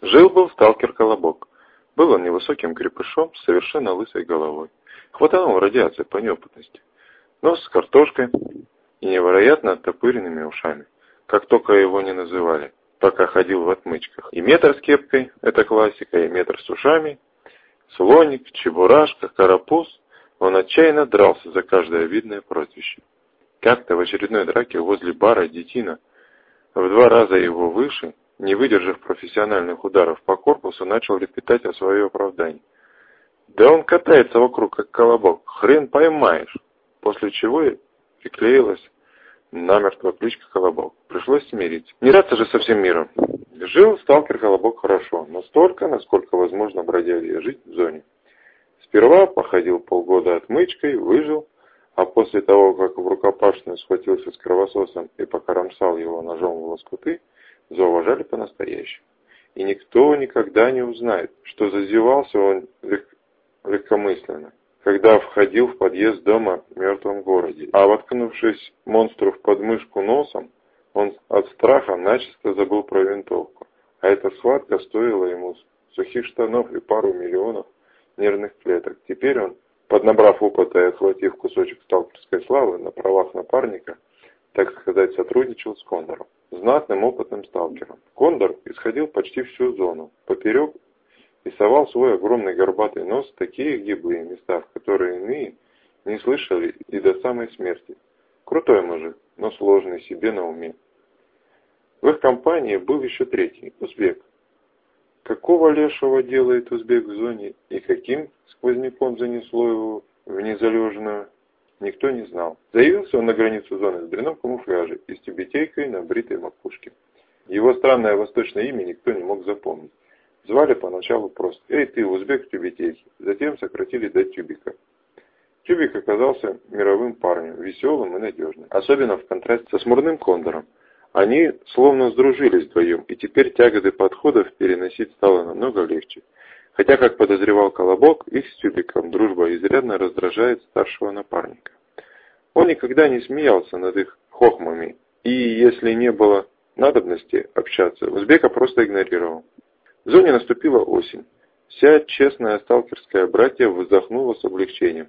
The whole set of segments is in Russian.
Жил-был сталкер Колобок. Был он невысоким крепышом с совершенно лысой головой. Хватанул радиации по неопытности. Нос с картошкой и невероятно оттопыренными ушами, как только его не называли, пока ходил в отмычках. И метр с кепкой, это классика, и метр с ушами, слоник, чебурашка, карапуз. Он отчаянно дрался за каждое видное прозвище. Как-то в очередной драке возле бара детина, в 2 раза его выше, не выдержав профессиональных ударов по корпусу, начал лепетать о своем оправдании. «Да он катается вокруг, как колобок, хрен поймаешь!» После чего и приклеилась намертво кличка Колобок. Пришлось смириться. Не драться же со всем миром. Жил сталкер Колобок хорошо, настолько, насколько возможно бродяге жить в зоне. Сперва походил полгода отмычкой, выжил, а после того, как в рукопашную схватился с кровососом и покромсал его ножом в лоскуты, зауважали по-настоящему. И никто никогда не узнает, что зазевался он легкомысленно, когда входил в подъезд дома в мертвом городе. А воткнувшись монстру в подмышку носом, он от страха начисто забыл про винтовку. А эта схватка стоила ему сухих штанов и пару миллионов нервных клеток. Теперь он, поднабрав опыта и отхватив кусочек сталкерской славы, на правах напарника, так сказать, сотрудничал с Кондором, знатным опытным сталкером. Кондор исходил почти всю зону, поперек, и совал свой огромный горбатый нос в такие гиблые места, в которые иные не слышали и до самой смерти. Крутой мужик, но сложный, себе на уме. В их компании был еще третий, узбек. Какого лешего делает узбек в зоне и каким сквозняком занесло его в незалежную, никто не знал. Заявился он на границу зоны в дрянном камуфляже и с тюбетейкой на бритой макушке. Его странное восточное имя никто не мог запомнить. Звали поначалу просто «Эй ты, узбек в тюбетейке», затем сократили до Тюбика. Тюбик оказался мировым парнем, веселым и надежным, особенно в контрасте со смурным Кондором. Они словно сдружились вдвоем, и теперь тяготы подходов переносить стало намного легче. Хотя, как подозревал Колобок, их с Тюбиком дружба изрядно раздражает старшего напарника. Он никогда не смеялся над их хохмами, и если не было надобности общаться, узбека просто игнорировал. В зоне наступила осень. Вся честная сталкерская братья вздохнула с облегчением.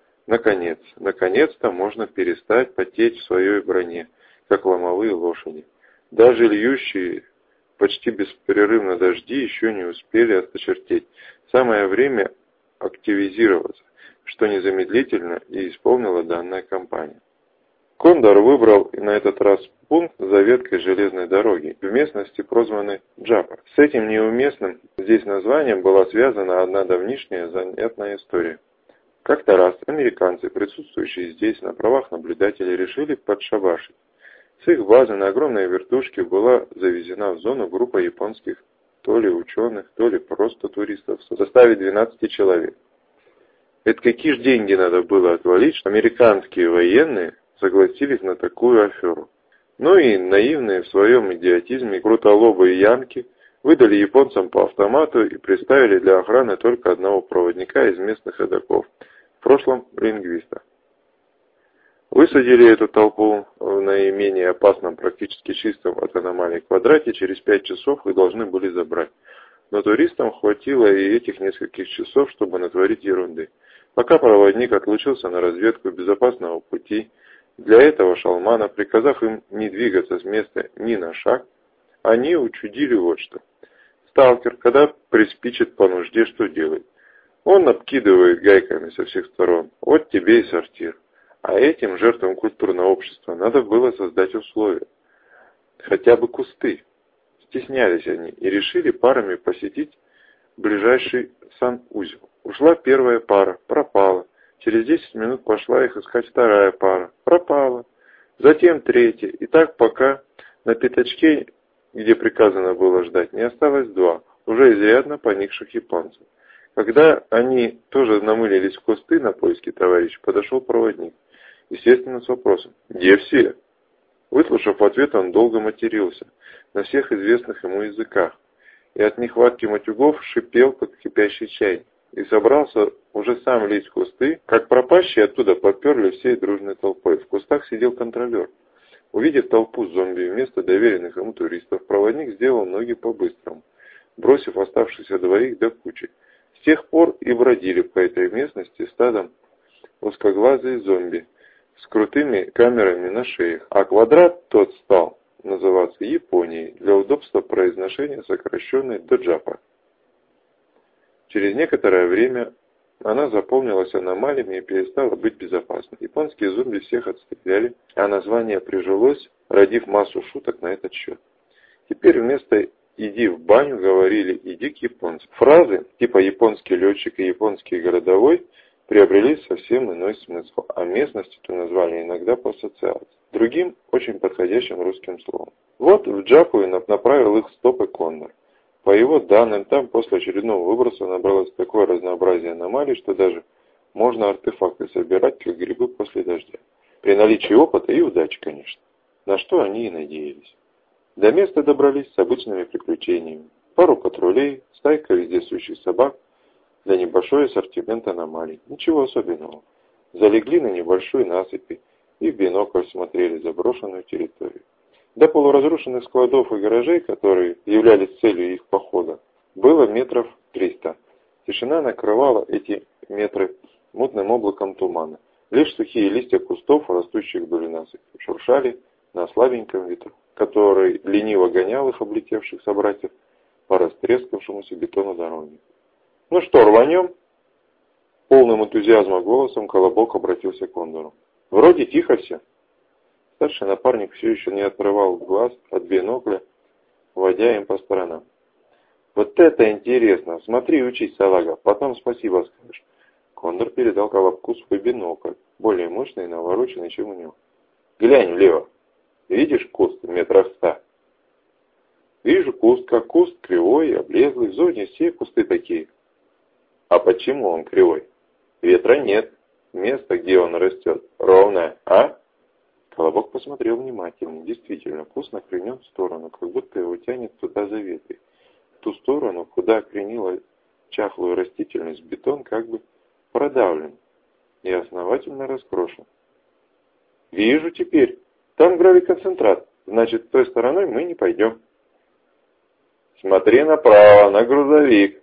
Наконец-то можно перестать потеть в своей броне, как ломовые лошади. Даже льющие почти беспрерывно дожди еще не успели осточертеть. Самое время активизироваться, что незамедлительно и исполнила данная компания. Кондор выбрал на этот раз пункт за веткой железной дороги, в местности прозванной Джапа. С этим неуместным здесь названием была связана одна давнишняя занятная история. Как-то раз американцы, присутствующие здесь на правах наблюдателей, решили подшабашить. С их базы на огромной вертушке была завезена в зону группа японских то ли ученых, то ли просто туристов в составе 12 человек. Это какие ж деньги надо было отвалить, что американские военные согласились на такую аферу. Ну и наивные в своем идиотизме крутолобые янки выдали японцам по автомату и приставили для охраны только одного проводника из местных эдаков, в прошлом лингвиста. Высадили эту толпу в наименее опасном, практически чистом от аномалий квадрате, через 5 часов их должны были забрать. Но туристам хватило и этих нескольких часов, чтобы натворить ерунды. Пока проводник отлучился на разведку безопасного пути, для этого шалмана, приказав им не двигаться с места ни на шаг, они учудили вот что. Сталкер, когда приспичит по нужде, что делает? Он обкидывает гайками со всех сторон. Вот тебе и сортир. А этим жертвам культурного общества надо было создать условия. Хотя бы кусты. Стеснялись они и решили парами посетить ближайший санузел. Ушла первая пара, пропала. Через 10 минут пошла их искать вторая пара, пропала. Затем третья. И так пока на пятачке, где приказано было ждать, не осталось 2, уже изрядно поникших японцев. Когда они тоже намылились в кусты на поиски товарища, подошел проводник. Естественно, с вопросом: «Где все?» Выслушав ответ, он долго матерился на всех известных ему языках и от нехватки матюгов шипел, как кипящий чай, и собрался уже сам лезть в кусты, как пропащие оттуда поперли всей дружной толпой. В кустах сидел контролер. Увидев толпу зомби вместо доверенных ему туристов, проводник сделал ноги по-быстрому. бросив оставшихся двоих до кучи. С тех пор и бродили по этой местности стадом узкоглазые зомби с крутыми камерами на шеях, а квадрат тот стал называться Японией, для удобства произношения сокращенной до Джапа. Через некоторое время она заполнилась аномалиями и перестала быть безопасной. Японские зомби всех отстреляли, а название прижилось, родив массу шуток на этот счет. Теперь вместо «иди в баню» говорили «иди к японцам». Фразы типа «японский летчик» и «японский городовой» приобрели совсем иной смысл, а местности-то назвали иногда по ассоциации, другим очень подходящим русским словом. Вот в Джапу и направил их стопы Кондор. По его данным, там после очередного выброса набралось такое разнообразие аномалий, что даже можно артефакты собирать, как грибы после дождя. При наличии опыта и удачи, конечно. На что они и надеялись. До места добрались с обычными приключениями. Пару патрулей, стайка вездесущих собак, для небольшой ассортимент аномалий. Ничего особенного. Залегли на небольшой насыпи и в бинокль смотрели заброшенную территорию. До полуразрушенных складов и гаражей, которые являлись целью их похода, было метров 300. Тишина накрывала эти метры мутным облаком тумана. Лишь сухие листья кустов, растущих вдоль насыпи, шуршали на слабеньком ветру, который лениво гонял их облетевших собратьев по растрескавшемуся бетону дороги. «Ну что, рванем?» Полным энтузиазма голосом Колобок обратился к Кондору. «Вроде тихо все». Старший напарник все еще не отрывал глаз от бинокля, водя им по сторонам. «Вот это интересно! Смотри и учись, салага, потом спасибо скажешь». Кондор передал Колобку свой бинокль, более мощный и навороченный, чем у него. «Глянь влево. Видишь куст в метрах 100?» «Вижу куст, как куст, кривой и облезлый. В зоне все кусты такие». «А почему он кривой? Ветра нет. Место, где он растет, ровное, а?» Колобок посмотрел внимательно. Действительно, куст накренен в сторону, как будто его тянет туда за ветви. В ту сторону, куда кренила чахлую растительность, бетон как бы продавлен и основательно раскрошен. «Вижу теперь. Там гравиконцентрат. Значит, той стороной мы не пойдем». «Смотри направо, на грузовик».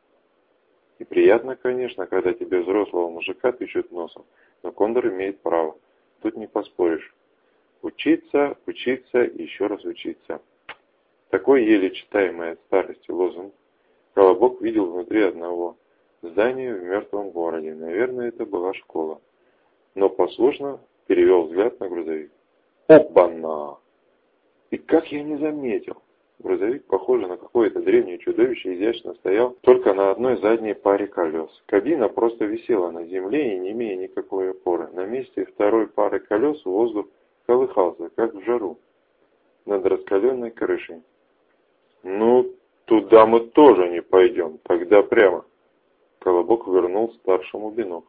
И приятно, конечно, когда тебе взрослого мужика тычут носом, но Кондор имеет право. Тут не поспоришь. Учиться, учиться и еще раз учиться. Такой еле читаемый от старости лозунг Колобок видел внутри одного здания в мертвом городе. Наверное, это была школа. Но послушно перевел взгляд на грузовик. Опа-на! И как я не заметил! Грузовик, похожий на какое-то древнее чудовище, изящно стоял только на одной задней паре колес. Кабина просто висела на земле и не имея никакой опоры. На месте второй пары колес воздух колыхался, как в жару, над раскаленной крышей. «Ну, туда мы тоже не пойдем, тогда прямо». Колобок вернул старшему бинокль.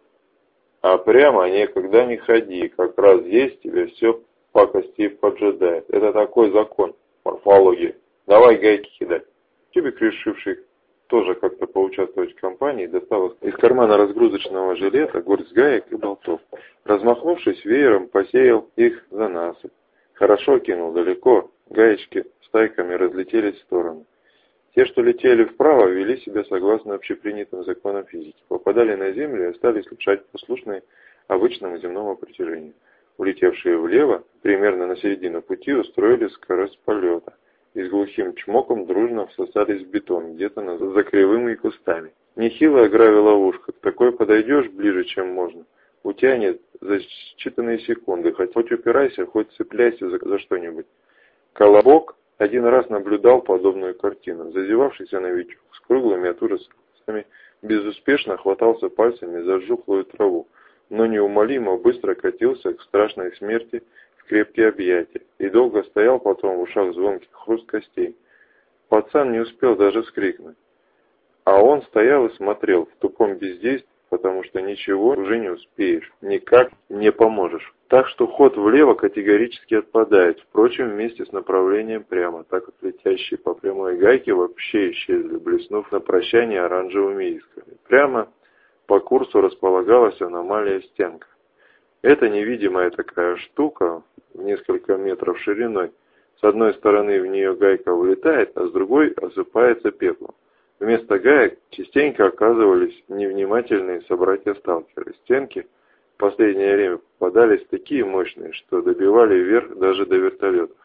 «А прямо никогда не ходи, как раз здесь тебе все пакости поджидает. Это такой закон. Морфология. Давай гайки кидать». Тюбик, решивший тоже как-то поучаствовать в кампании, достал из кармана разгрузочного жилета горсть гаек и болтов. Размахнувшись веером, посеял их за насыпь. Хорошо кинул далеко, гаечки стайками разлетелись в стороны. Те, что летели вправо, вели себя согласно общепринятым законам физики, попадали на землю и остались лежать послушные обычному земному притяжению. Улетевшие влево, примерно на середину пути, устроили скорость полета и с глухим чмоком дружно всосались в бетон, где-то за кривыми кустами. Нехилая гравиловушка, к такой подойдешь ближе, чем можно. Утянет за считанные секунды, хоть упирайся, хоть цепляйся за что-нибудь. Колобок один раз наблюдал подобную картину. Зазевавшийся новичок с круглыми от ужаса глазами безуспешно хватался пальцами за жухлую траву, но неумолимо быстро катился к страшной смерти в крепкие объятия и долго стоял потом в ушах звонкий хруст костей. Пацан не успел даже вскрикнуть. А он стоял и смотрел в тупом бездействии, потому что ничего уже не успеешь, никак не поможешь. Так что ход влево категорически отпадает, впрочем, вместе с направлением прямо, так как летящие по прямой гайке вообще исчезли, блеснув на прощание оранжевыми искрами. Прямо по курсу располагалась аномалия стенка. Эта невидимая такая штука, в несколько метров шириной, С одной стороны в нее гайка вылетает, а с другой осыпается пеплом. Вместо гаек частенько оказывались невнимательные собратья-сталкеры. Стенки в последнее время попадались такие мощные, что добивали вверх даже до вертолетов.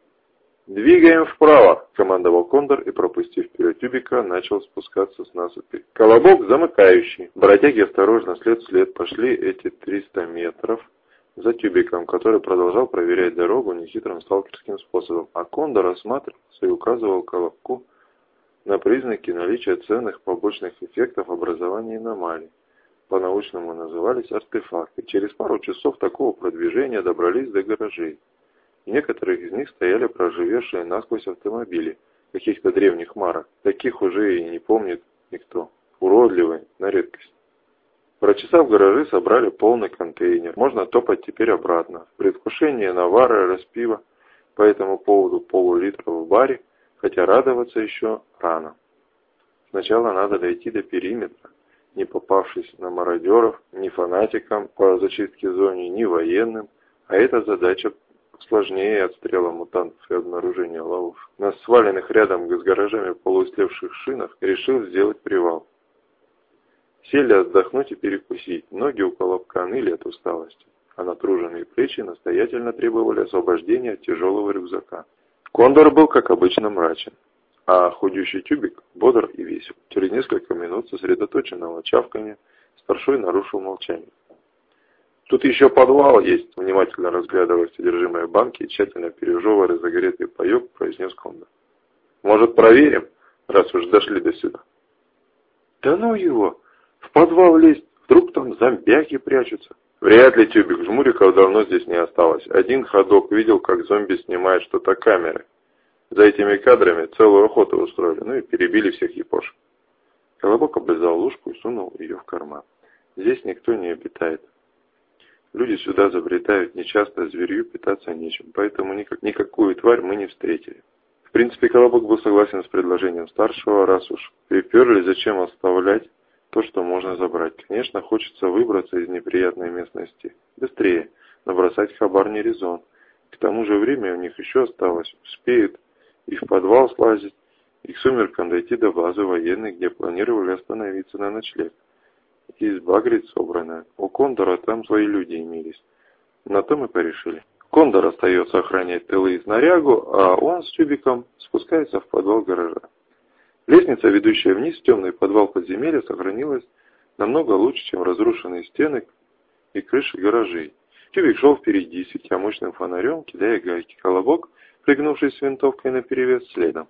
«Двигаем вправо!» – командовал Кондор и, пропустив вперед тюбика, начал спускаться с насыпи. Колобок замыкающий. Бродяги осторожно след в след пошли эти 300 метров за тюбиком, который продолжал проверять дорогу нехитрым сталкерским способом. А Кондор осматривался и указывал Колобку на признаки наличия ценных побочных эффектов образования аномалий. По-научному назывались артефакты. Через пару часов такого продвижения добрались до гаражей. В некоторых из них стояли проживевшие насквозь автомобили, каких-то древних марок. Таких уже и не помнит никто. Уродливые, на редкость. Прочесав гаражи, собрали полный контейнер. Можно топать теперь обратно. В предвкушении навара, распива по этому поводу полулитра в баре, хотя радоваться еще рано. Сначала надо дойти до периметра, не попавшись на мародеров, ни фанатикам по зачистке зоны, ни военным, а эта задача сложнее отстрела мутантов и обнаружения ловушек. На сваленных рядом с гаражами полуистлевших шинах решил сделать привал. Сели отдохнуть и перекусить. Ноги у Колобка ныли от усталости, а натруженные плечи настоятельно требовали освобождения от тяжелого рюкзака. Кондор был, как обычно, мрачен, а худющий тюбик бодр и весел. Через несколько минут сосредоточенного чавканья старшой нарушил молчание. «Тут еще подвал есть», — внимательно разглядывая содержимое банки и тщательно пережевывая разогретый паек, произнес Кондор. «Может, проверим, раз уж дошли до сюда?» «Да ну его! В подвал лезть! Вдруг там зомбяки прячутся!» «Вряд ли, тюбик, жмуриков давно здесь не осталось. Один ходок видел, как зомби снимает что-то камеры. За этими кадрами целую охоту устроили, ну и перебили всех япошек». Колобок облизал ложку и сунул ее в карман. «Здесь никто не обитает. Люди сюда забредают нечасто, зверью питаться нечем, поэтому никакую тварь мы не встретили». В принципе, Колобок был согласен с предложением старшего, раз уж приперли, зачем оставлять то, что можно забрать. Конечно, хочется выбраться из неприятной местности быстрее, но бросать хабар не резон. К тому же время у них еще осталось, успеют и в подвал слазить, и к сумеркам дойти до базы военных, где планировали остановиться на ночлег. И сбагрить собранное. У Кондора там свои люди имелись. На то мы порешили. Кондор остается охранять тылы и снарягу, а он с тюбиком спускается в подвал гаража. Лестница, ведущая вниз в темный подвал подземелья, сохранилась намного лучше, чем разрушенные стены и крыши гаражей. Тюбик шел впереди, светя мощным фонарем, кидая гайки. Колобок, пригнувшись с винтовкой наперевес, следом.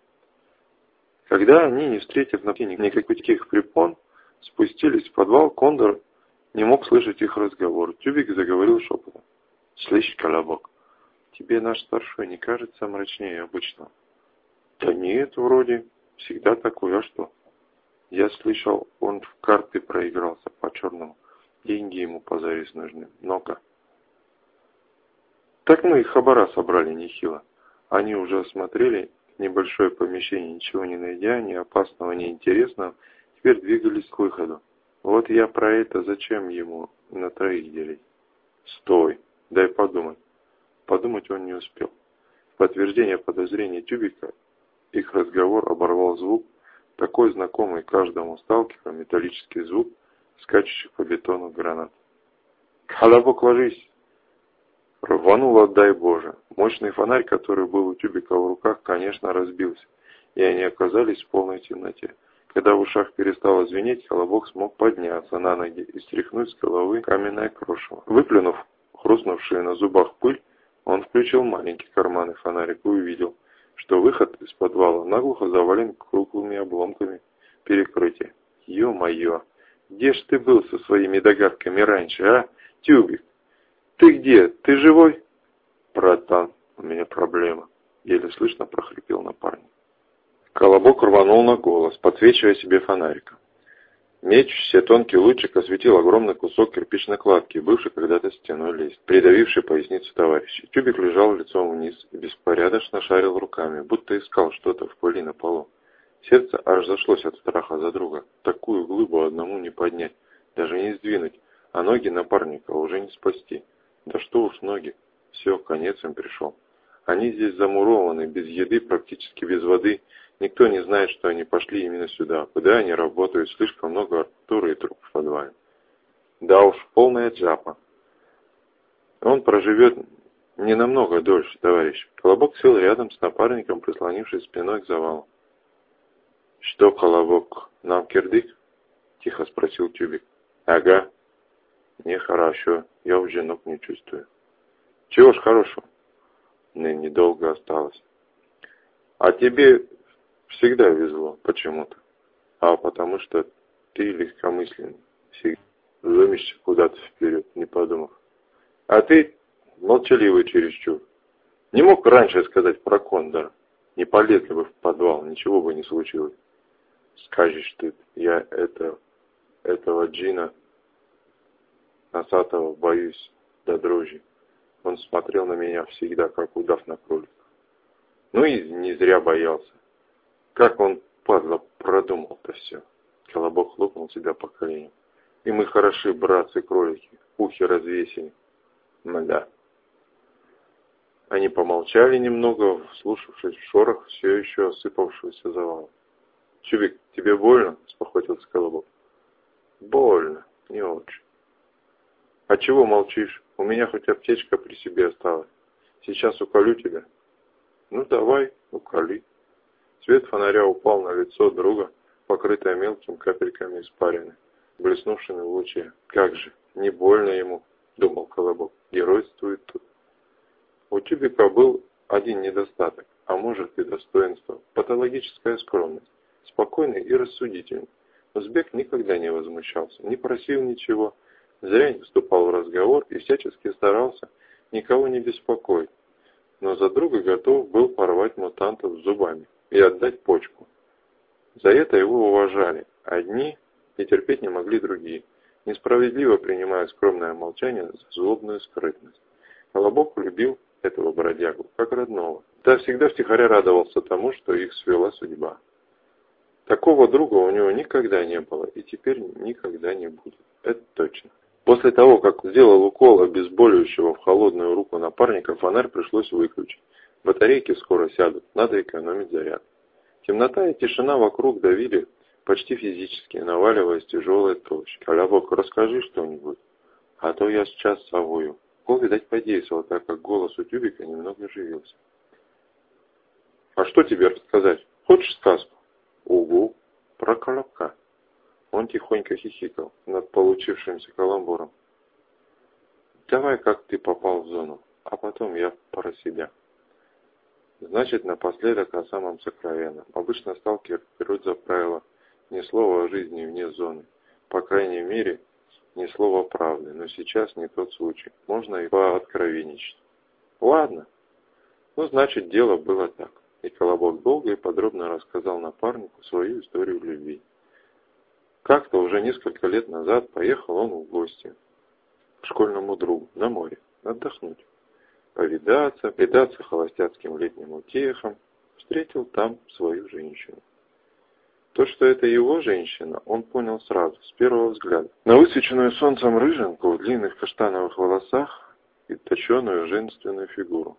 Когда они, не встретив на пути никаких препон, спустились в подвал, Кондор не мог слышать их разговор. Тюбик заговорил шепотом. «Слышь, Колобок, тебе наш старшой не кажется мрачнее обычного?» «Да нет, вроде. Всегда такой, а что?» «Я слышал, он в карты проигрался по-черному. Деньги ему позарез нужны. Ну-ка». «Так мы их хабара собрали нехило. Они уже осмотрели небольшое помещение, ничего не найдя, ни опасного, ни интересного, теперь двигались к выходу. Вот я про это, зачем ему на троих делить?» «Стой, дай подумать». Подумать он не успел. В подтверждение подозрений тюбика их разговор оборвал звук, такой знакомый каждому сталкеру, металлический звук скачущих по бетону гранат. «Колобок, ложись!» Рвануло, дай Боже. Мощный фонарь, который был у тюбика в руках, конечно, разбился, и они оказались в полной темноте. Когда в ушах перестало звенеть, Колобок смог подняться на ноги и стряхнуть с головы каменное крошево. Выплюнув хрустнувшую на зубах пыль, он включил маленький карманный фонарик и увидел, что выход из подвала наглухо завален круглыми обломками перекрытия. «Ё-моё, где ж ты был со своими догадками раньше, а, тюбик? Ты где? Ты живой?» «Братан, у меня проблема», — еле слышно прохрипел напарник. Колобок рванул на голос, подсвечивая себе фонариком. Мечущийся тонкий лучик осветил огромный кусок кирпичной кладки, бывший когда-то стеной лестницы, придавивший поясницу товарища. Тюбик лежал лицом вниз и беспорядочно шарил руками, будто искал что-то в пыли на полу. Сердце аж зашлось от страха за друга. Такую глыбу одному не поднять, даже не сдвинуть, а ноги напарника уже не спасти. Да что уж ноги, все, конец им пришел. Они здесь замурованы, без еды, практически без воды. Никто не знает, что они пошли именно сюда. Куда они работают, слишком много Артура и трупов в подвале. Да уж, полная джапа. Он проживет не намного дольше, товарищ. Колобок сел рядом с напарником, прислонившись спиной к завалу. Что, Колобок, нам кирдык? Тихо спросил Тюбик. Ага. Нехорошо, я уже ног не чувствую. Чего ж хорошего? Недолго осталось. А тебе всегда везло почему-то. А потому что ты легкомысленный. Всегда ломишься куда-то вперед, не подумав. А ты молчаливый чересчур. Не мог раньше сказать про Кондора. Не полезли бы в подвал, ничего бы не случилось. Скажешь ты, я этого Джина носатого боюсь до дрожи. Он смотрел на меня всегда, как удав на кролика. Ну и не зря боялся. Как он, падла, продумал-то все. Колобок хлопнул себя по коленям. И мы хороши, братцы-кролики, ухи развесили. Да. Они помолчали немного, вслушавшись в шорох все еще осыпавшегося завала. Чубик, тебе больно? Спохватился Колобок. Больно, не очень. А чего молчишь? У меня хоть аптечка при себе осталась. Сейчас уколю тебя. Ну давай, уколи. Свет фонаря упал на лицо друга, покрытое мелкими капельками испарины, блеснувшими в луче. Как же, не больно ему, думал Колобок, геройствует тут. У Тюбика был один недостаток, а может и достоинство, патологическая скромность, спокойный и рассудительный. Узбек никогда не возмущался, не просил ничего, зря не вступал в разговор и всячески старался никого не беспокоить, но за друга готов был порвать мутантов зубами и отдать почку. За это его уважали одни и терпеть не могли другие, несправедливо принимая скромное молчание за злобную скрытность. Колобок любил этого бродягу как родного, да всегда втихаря радовался тому, что их свела судьба. Такого друга у него никогда не было и теперь никогда не будет, это точно. После того, как сделал укол обезболивающего в холодную руку напарника, фонарь пришлось выключить. Батарейки скоро сядут, надо экономить заряд. Темнота и тишина вокруг давили почти физически, наваливаясь тяжелой толщей. Колобок, расскажи что-нибудь, а то я сейчас совую. Укол, видать, подействовал, так как голос у Тюбика немного оживился. А что тебе рассказать? Хочешь сказку? Угу, про Колобка. Он тихонько хихикал над получившимся каламбуром. Давай, как ты попал в зону, а потом я про себя. Значит, напоследок о самом сокровенном. Обычно сталкеры берут за правило ни слова о жизни вне зоны. По крайней мере, ни слова правды. Но сейчас не тот случай. Можно и пооткровенничать. Ладно. Ну, значит, дело было так. И Колобок долго и подробно рассказал напарнику свою историю любви. Как-то уже несколько лет назад поехал он в гости к школьному другу на море отдохнуть. Повидаться, предаться холостяцким летним утехам, встретил там свою женщину. То, что это его женщина, он понял сразу, с первого взгляда. На высвеченную солнцем рыжинку в длинных каштановых волосах и точеную женственную фигуру.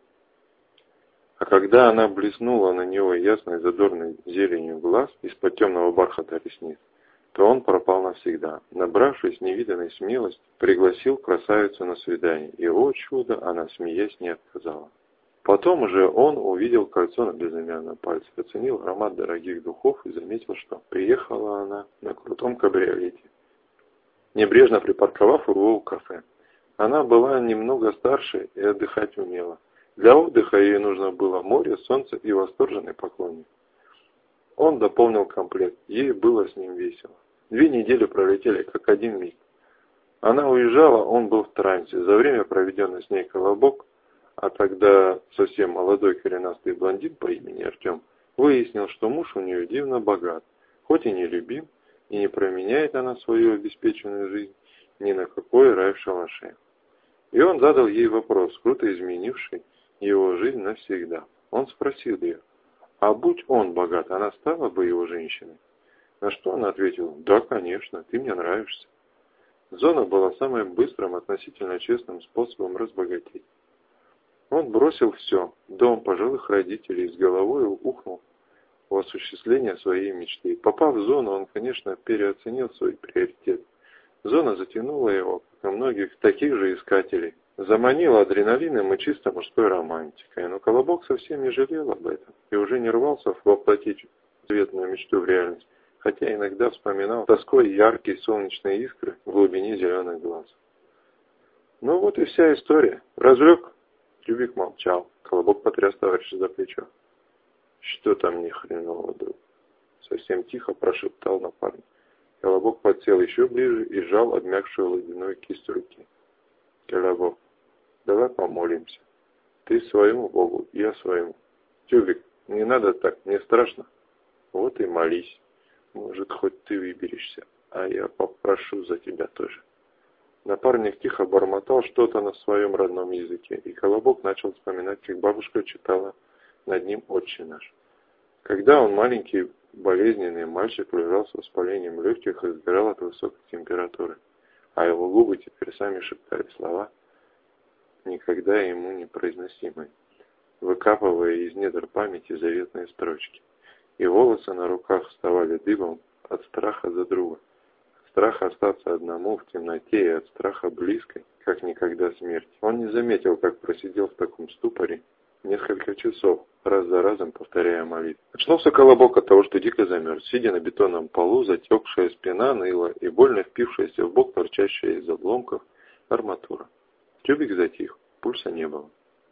А когда она блеснула на него ясной задорной зеленью глаз из-под темного бархата ресниц, то он пропал навсегда. Набравшись невиданной смелости, пригласил красавицу на свидание, и, о чудо, она, смеясь, не отказала. Потом уже он увидел кольцо на безымянном пальце, оценил аромат дорогих духов и заметил, что приехала она на крутом кабриолете, небрежно припарковав его у кафе. Она была немного старше и отдыхать умела. Для отдыха ей нужно было море, солнце и восторженный поклонник. Он дополнил комплект, ей было с ним весело. 2 недели пролетели как один миг. Она уезжала, он был в трансе. За время, проведенное с ней Колобок, а тогда совсем молодой коренастый блондин по имени Артем, выяснил, что муж у нее дивно богат, хоть и не любим, и не променяет она свою обеспеченную жизнь ни на какой рай в шалаше. И он задал ей вопрос, круто изменивший его жизнь навсегда. Он спросил ее, а будь он богат, она стала бы его женщиной? На что она ответила, да, конечно, ты мне нравишься. Зона была самым быстрым, относительно честным способом разбогатеть. Он бросил все, дом, пожилых родителей, с головой ухнул в осуществление своей мечты. Попав в зону, он, конечно, переоценил свой приоритет. Зона затянула его, как и многих таких же искателей. Заманила адреналином и чисто мужской романтикой. Но Колобок совсем не жалел об этом и уже не рвался воплотить заветную мечту в реальность, хотя иногда вспоминал тоской яркие солнечные искры в глубине зеленых глаз. Ну вот и вся история. Развлек? Тюбик молчал. Колобок потряс товарища за плечо. Что там ни хреново, друг? Совсем тихо прошептал напарник. Колобок подсел еще ближе и сжал обмякшую ледяную кисть руки. Колобок, давай помолимся. Ты своему Богу, я своему. Тюбик, не надо так, мне страшно. Вот и молись. Может, хоть ты выберешься, а я попрошу за тебя тоже. Напарник тихо бормотал что-то на своем родном языке, и Колобок начал вспоминать, как бабушка читала над ним «Отче наш». Когда он, маленький болезненный мальчик, лежал с воспалением легких и сгорал от высокой температуры, а его губы теперь сами шептали слова, никогда ему не произносимые, выкапывая из недр памяти заветные строчки. И волосы на руках вставали дыбом от страха за друга, от страха остаться одному в темноте и от страха близкой, как никогда смерти. Он не заметил, как просидел в таком ступоре несколько часов, раз за разом повторяя молитву. Очнулся Колобок от того, что дико замерз, сидя на бетонном полу, затекшая спина ныла и больно впившаяся в бок торчащая из обломков арматура. Тюбик затих, пульса не было.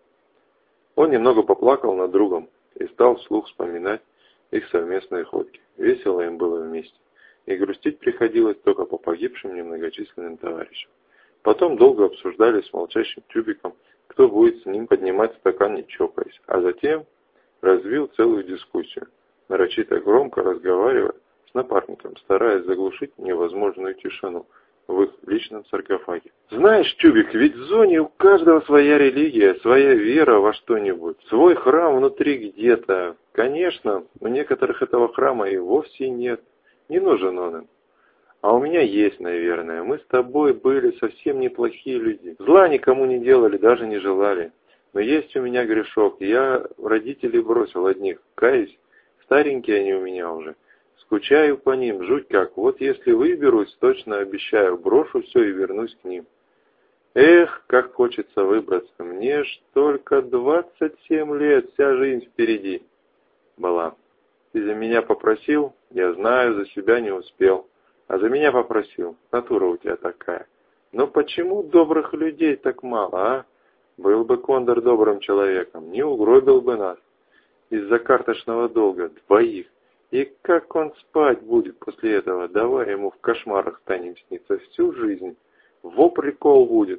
Он немного поплакал над другом и стал вслух вспоминать их совместные ходки. Весело им было вместе, и грустить приходилось только по погибшим немногочисленным товарищам. Потом долго обсуждали с молчащим Тюбиком, кто будет с ним поднимать стакан, не чокаясь, а затем развил целую дискуссию, нарочито громко разговаривая с напарником, стараясь заглушить невозможную тишину в их личном саркофаге. «Знаешь, Тюбик, ведь в зоне у каждого своя религия, своя вера во что-нибудь, свой храм внутри где-то. Конечно, у некоторых этого храма и вовсе нет, не нужен он им. А у меня есть, наверное. Мы с тобой были совсем неплохие люди. Зла никому не делали, даже не желали. Но есть у меня грешок. Я родителей бросил одних. Каюсь, старенькие они у меня уже. Скучаю по ним, жуть как. Вот если выберусь, точно обещаю, брошу все и вернусь к ним. Эх, как хочется выбраться. Мне ж только 27 лет, вся жизнь впереди была. Ты за меня попросил? Я знаю, за себя не успел. А за меня попросил. Натура у тебя такая. Но почему добрых людей так мало, а? Был бы Кондор добрым человеком, не угробил бы нас. Из-за карточного долга, 2. И как он спать будет после этого? Давай ему в кошмарах станем сниться всю жизнь. Во прикол будет.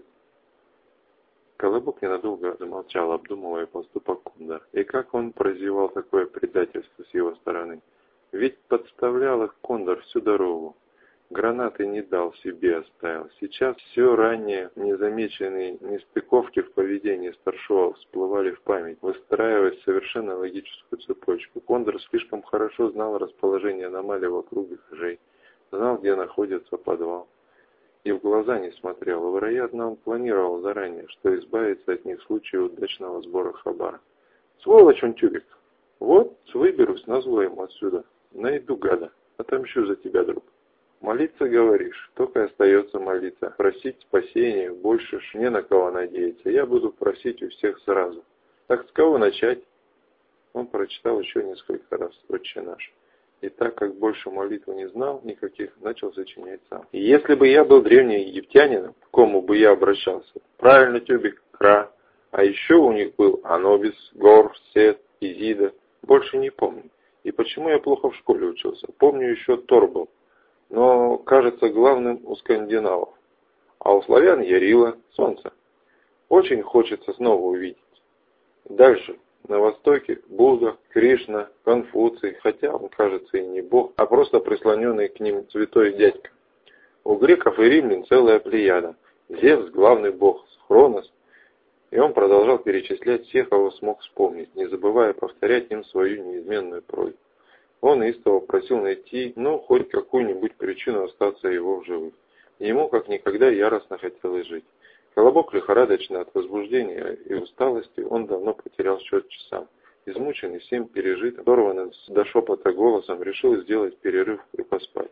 Колобок ненадолго замолчал, обдумывая поступок Кондора. И как он прозевал такое предательство с его стороны. Ведь подставлял их Кондор всю дорогу. Гранаты не дал, себе оставил. Сейчас все ранее незамеченные нестыковки в поведении старшего всплывали в память, выстраиваясь совершенно логическую цепочку. Кондор слишком хорошо знал расположение аномалий вокруг этажей, знал, где находится подвал. И в глаза не смотрел. Вероятно, он планировал заранее, что избавится от них в случае удачного сбора хабара. Сволочь он, Тюбик. Вот выберусь, назло ему отсюда. Найду гада. Отомщу за тебя, друг. Молиться, говоришь, только и остается молиться. Просить спасения, больше ж не на кого надеяться. Я буду просить у всех сразу. Так с кого начать? Он прочитал еще несколько раз «Отче наш». И так как больше молитвы не знал никаких, начал сочинять сам. И если бы я был древним египтянином, к кому бы я обращался? Правильно, Тюбик, Кра. А еще у них был Анубис, Гор, Сет, Изида. Больше не помню. И почему я плохо в школе учился? Помню, еще Тор был. Но, кажется, главным у скандинавов. А у славян Ярила, Солнце. Очень хочется снова увидеть. Дальше. На востоке Будда, Кришна, Конфуций, хотя он, кажется, и не бог, а просто прислоненный к ним святой дядька. У греков и римлян целая плеяда. Зевс, главный бог, Хронос. И он продолжал перечислять всех, кого смог вспомнить, не забывая повторять им свою неизменную просьбу. Он истово просил найти, хоть какую-нибудь причину остаться его в живых. Ему как никогда яростно хотелось жить. Колобок лихорадочно от возбуждения и усталости, он давно потерял счет часам. Измученный всем пережитым, оторванным до шепота голосом, решил сделать перерыв и поспать.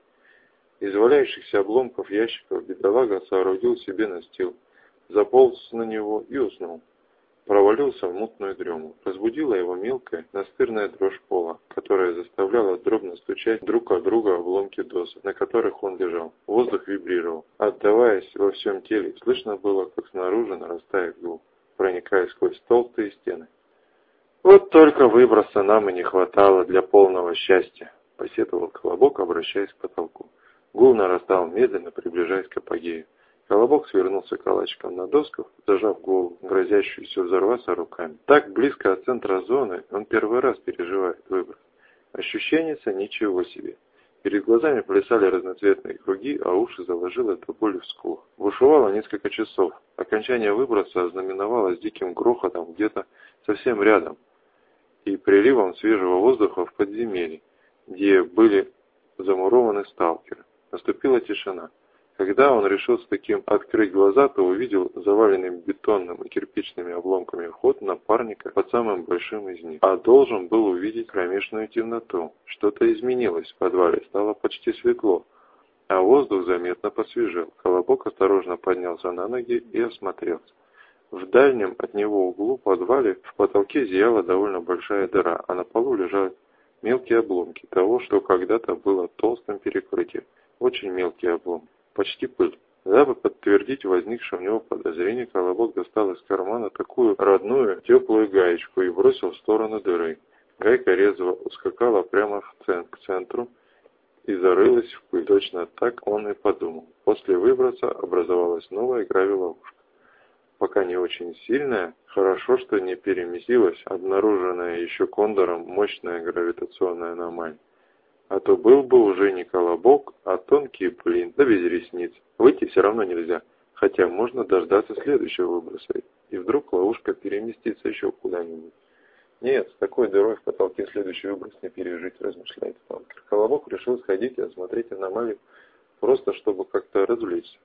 Из валяющихся обломков ящиков бедолага соорудил себе настил, заполз на него и уснул. Провалился в мутную дрему. Разбудила его мелкая, настырная дрожь пола, которая заставляла дробно стучать друг от друга обломки досок, на которых он лежал. Воздух вибрировал, отдаваясь во всем теле. Слышно было, как снаружи нарастает гул, проникая сквозь толстые стены. «Вот только выброса нам и не хватало для полного счастья», — посетовал Колобок, обращаясь к потолку. Гул нарастал, медленно приближаясь к апогею. Колобок свернулся калачиком на досках, зажав голову, грозящуюся взорваться руками. Так близко от центра зоны он первый раз переживает выброс. Ощущение-то ничего себе. Перед глазами плясали разноцветные круги, а уши заложило до боли в скулах. Бушевало несколько часов. Окончание выброса ознаменовалось диким грохотом где-то совсем рядом и приливом свежего воздуха в подземелье, где были замурованы сталкеры. Наступила тишина. Когда он решил с таким открыть глаза, то увидел заваленный бетонным и кирпичными обломками вход напарника под самым большим из них. А должен был увидеть кромешную темноту. Что-то изменилось в подвале, стало почти светло, а воздух заметно посвежел. Колобок осторожно поднялся на ноги и осмотрелся. В дальнем от него углу подвале в потолке зияла довольно большая дыра, а на полу лежали мелкие обломки того, что когда-то было толстым перекрытием. Очень мелкие обломки. Почти пыль. Дабы подтвердить возникшее у него подозрение, Колобок достал из кармана такую родную теплую гаечку и бросил в сторону дыры. Гайка резво ускакала прямо к центру и зарылась в пыль. Точно так он и подумал. После выброса образовалась новая гравиловушка. Пока не очень сильная, хорошо, что не переместилась обнаруженная еще Кондором мощная гравитационная аномалия. А то был бы уже не колобок, а тонкий блин, да без ресниц. Выйти все равно нельзя, хотя можно дождаться следующего выброса. И вдруг ловушка переместится еще куда-нибудь. Нет, с такой дырой в потолке следующий выброс не пережить, размышляет сталкер. Колобок решил сходить и осмотреть аномалию, просто чтобы как-то развлечься.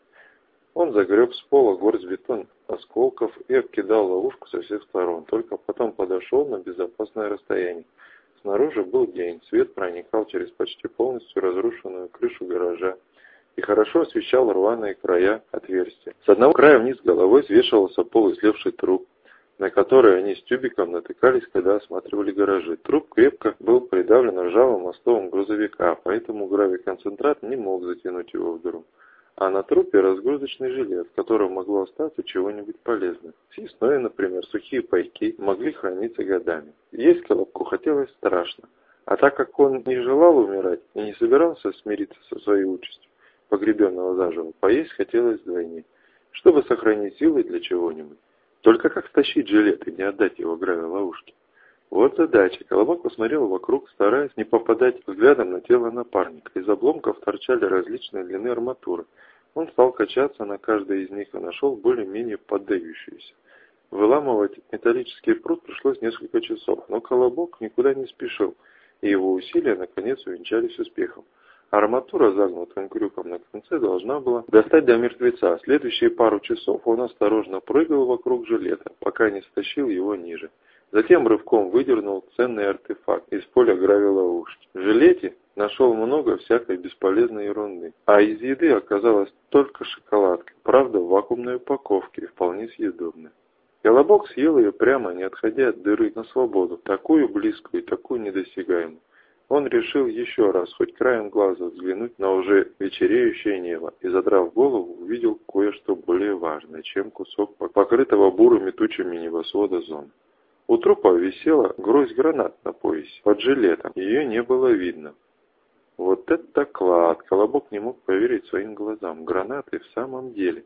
Он загреб с пола горсть бетона, осколков и обкидал ловушку со всех сторон, только потом подошел на безопасное расстояние. Снаружи был день, свет проникал через почти полностью разрушенную крышу гаража и хорошо освещал рваные края отверстия. С одного края вниз головой свешивался полуислевший труп, на который они с тюбиком натыкались, когда осматривали гаражи. Труп крепко был придавлен ржавым мостовым грузовика, поэтому гравиконцентрат не мог затянуть его в дыру. А на трупе разгрузочный жилет, в котором могло остаться чего-нибудь полезное. Съестное, например, сухие пайки могли храниться годами. Есть Колобку хотелось страшно. А так как он не желал умирать и не собирался смириться со своей участью, погребенного заживо, поесть хотелось вдвойне, чтобы сохранить силы для чего-нибудь. Только как стащить жилет и не отдать его гравиловушке? Вот задача. Колобок посмотрел вокруг, стараясь не попадать взглядом на тело напарника. Из обломков торчали различные длины арматуры. Он стал качаться на каждой из них и нашел более-менее поддающуюся. Выламывать металлический прут пришлось несколько часов, но Колобок никуда не спешил, и его усилия наконец увенчались успехом. Арматура, загнутым крюком на конце, должна была достать до мертвеца. Следующие пару часов он осторожно прыгал вокруг жилета, пока не стащил его ниже. Затем рывком выдернул ценный артефакт из поля гравиловушки. В жилете нашел много всякой бесполезной ерунды, а из еды оказалась только шоколадка, правда в вакуумной упаковке и вполне съедобная. Колобок съел ее прямо, не отходя от дыры, на свободу, такую близкую и такую недосягаемую. Он решил еще раз, хоть краем глаза, взглянуть на уже вечереющее небо и, задрав голову, увидел кое-что более важное, чем кусок покрытого бурыми тучами небосвода зоны. У трупа висела гроздь гранат на поясе, под жилетом. Ее не было видно. Вот это клад! Колобок не мог поверить своим глазам. Гранаты в самом деле.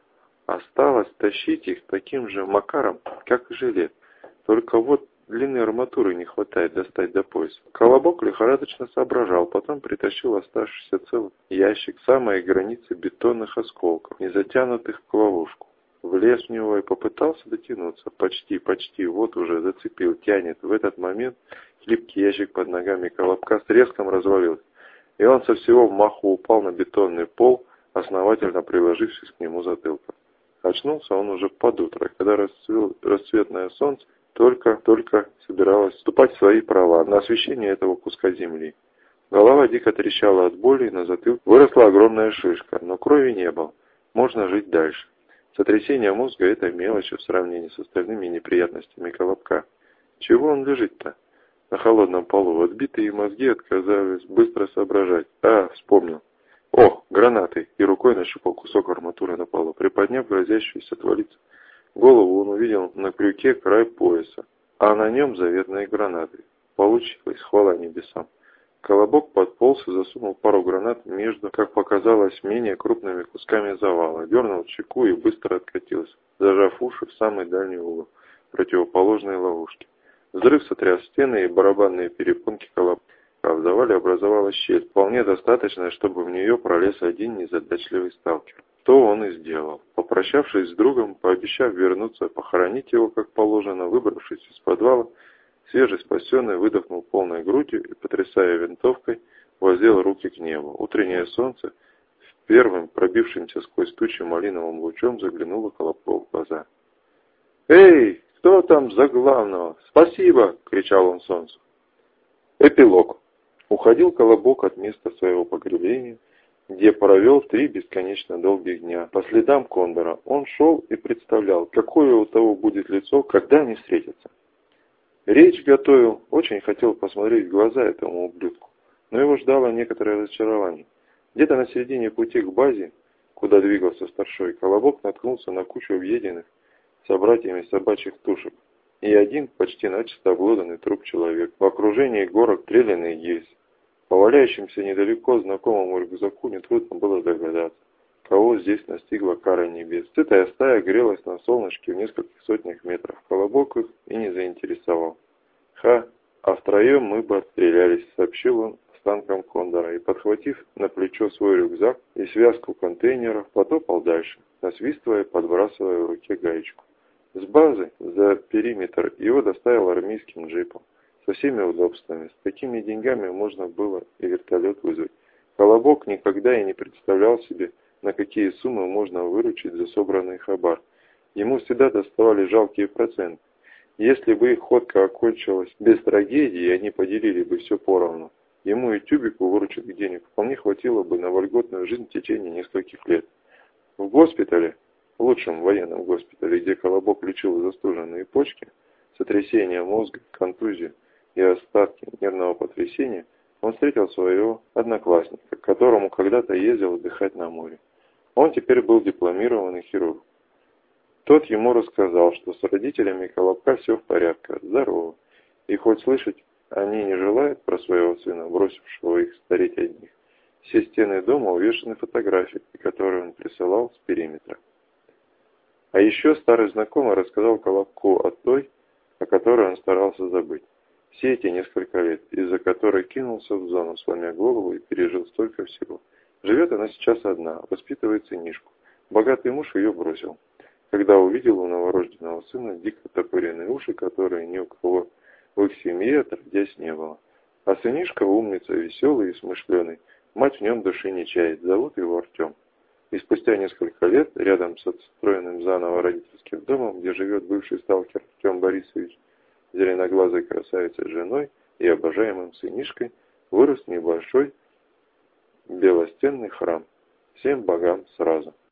Осталось тащить их таким же макаром, как и жилет. Только вот длины арматуры не хватает достать до пояса. Колобок лихорадочно соображал, потом притащил оставшийся целый ящик к самой границе бетонных осколков, не затянутых в ловушку. Влез в него и попытался дотянуться. Почти, вот уже зацепил, тянет. В этот момент хлипкий ящик под ногами Колобка с треском развалился, и он со всего маху упал на бетонный пол, основательно приложившись к нему затылком. Очнулся он уже под утро, когда расцветное солнце только собиралось вступать в свои права на освещение этого куска земли. Голова дико трещала от боли, и на затылке выросла огромная шишка, но крови не было. Можно жить дальше. Сотрясение мозга – это мелочь в сравнении с остальными неприятностями Колобка. Чего он лежит-то? На холодном полу отбитые мозги отказались быстро соображать. Вспомнил. Гранаты! И рукой нащупал кусок арматуры на полу. Приподняв грозящуюся отвалиться голову, он увидел на крюке край пояса, а на нем заветные гранаты. Получилось, хвала небесам. Колобок подполз и засунул пару гранат между, как показалось, менее крупными кусками завала, дернул чеку и быстро откатился, зажав уши в самый дальний угол противоположной ловушки. Взрыв сотряс стены и барабанные перепонки Колобка. В завале образовалась щель, вполне достаточная, чтобы в нее пролез один незадачливый сталкер. То он и сделал. Попрощавшись с другом, пообещав вернуться, похоронить его как положено, выбравшись из подвала, свежеспасенный выдохнул полной грудью и, потрясая винтовкой, воздел руки к небу. Утреннее солнце, первым пробившимся сквозь тучи малиновым лучом, заглянуло Колобку в глаза. «Эй, кто там за главного? Спасибо!» — кричал он солнцу. Эпилог. Уходил Колобок от места своего погребения, где провел 3 бесконечно долгих дня. По следам Кондора он шел и представлял, какое у того будет лицо, когда они встретятся. Речь готовил, очень хотел посмотреть в глаза этому ублюдку, но его ждало некоторое разочарование. Где-то на середине пути к базе, куда двигался старшой, Колобок наткнулся на кучу объеденных собратьями собачьих тушек и один почти начисто обглоданный труп человек в окружении горок трелян и гильз. По валяющимся недалеко знакомому рюкзаку нетрудно было догадаться, кого здесь настигла кара небес. Сытая стая грелась на солнышке в нескольких сотнях метров. Колобок их и не заинтересовал. А втроем мы бы отстрелялись, сообщил он останкам Кондора и, подхватив на плечо свой рюкзак и связку контейнеров, потопал дальше, насвистывая, подбрасывая в руке гаечку. С базы за периметр его доставил армейским джипом, со всеми удобствами. С такими деньгами можно было и вертолет вызвать. Колобок никогда и не представлял себе, на какие суммы можно выручить за собранный хабар. Ему всегда доставали жалкие проценты. Если бы их ходка окончилась без трагедии, они поделили бы все поровну. Ему и тюбику выручить денег вполне хватило бы на вольготную жизнь в течение нескольких лет. В госпитале, в лучшем военном госпитале, где Колобок лечил застуженные почки, сотрясение мозга, контузию и остатки нервного потрясения, он встретил своего одноклассника, к которому когда-то ездил отдыхать на море. Он теперь был дипломированный хирург. Тот ему рассказал, что с родителями Колобка все в порядке, здорово, и хоть слышать они не желают про своего сына, бросившего их стареть одних. Все стены дома увешаны фотографиями, которые он присылал с периметра. А еще старый знакомый рассказал Колобку о той, о которой он старался забыть. Все эти несколько лет, из-за которой кинулся в зону, сломя голову, и пережил столько всего. Живет она сейчас одна, воспитывает сынишку. Богатый муж ее бросил, когда увидел у новорожденного сына дико топыренные уши, которые ни у кого в их семье отродясь не было. А сынишка умница, веселый и смышленый, мать в нем души не чает, зовут его Артем. И спустя несколько лет, рядом с отстроенным заново родительским домом, где живет бывший сталкер Артем Борисович, зеленоглазой красавицей женой и обожаемым сынишкой, вырос небольшой белостенный храм. Всем богам сразу.